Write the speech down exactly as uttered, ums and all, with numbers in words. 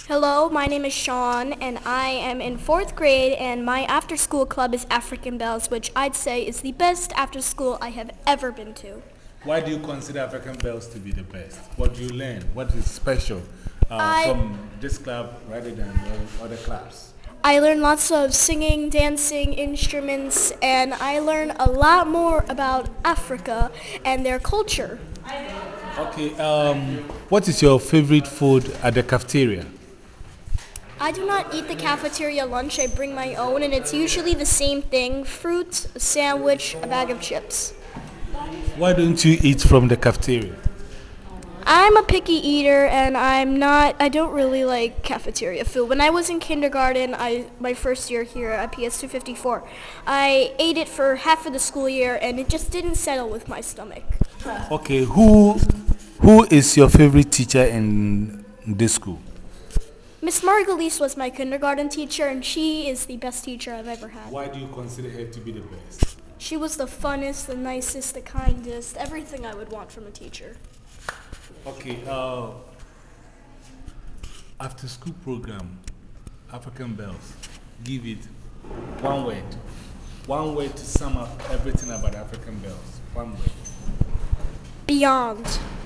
Hello, my name is Sean, and I am in fourth grade, and my after-school club is African Bells, which I'd say is the best after-school I have ever been to. Why do you consider African Bells to be the best? What do you learn? What is special uh, I, from this club rather than the other clubs? I learn lots of singing, dancing, instruments, and I learn a lot more about Africa and their culture. Okay, um, what is your favorite food at the cafeteria? I do not eat the cafeteria lunch, I bring my own, and it's usually the same thing: fruit, a sandwich, a bag of chips. Why don't you eat from the cafeteria? I'm a picky eater, and I'm not, I don't really like cafeteria food. When I was in kindergarten, I, my first year here at P S two fifty-four, I ate it for half of the school year, and it just didn't settle with my stomach. Okay, who, who is your favorite teacher in this school? Miss Margulies was my kindergarten teacher, and she is the best teacher I've ever had. Why do you consider her to be the best? She was the funnest, the nicest, the kindest, everything I would want from a teacher. Okay, uh, after school program, African Bells, give it one word. One word to sum up everything about African Bells. One word. Beyond.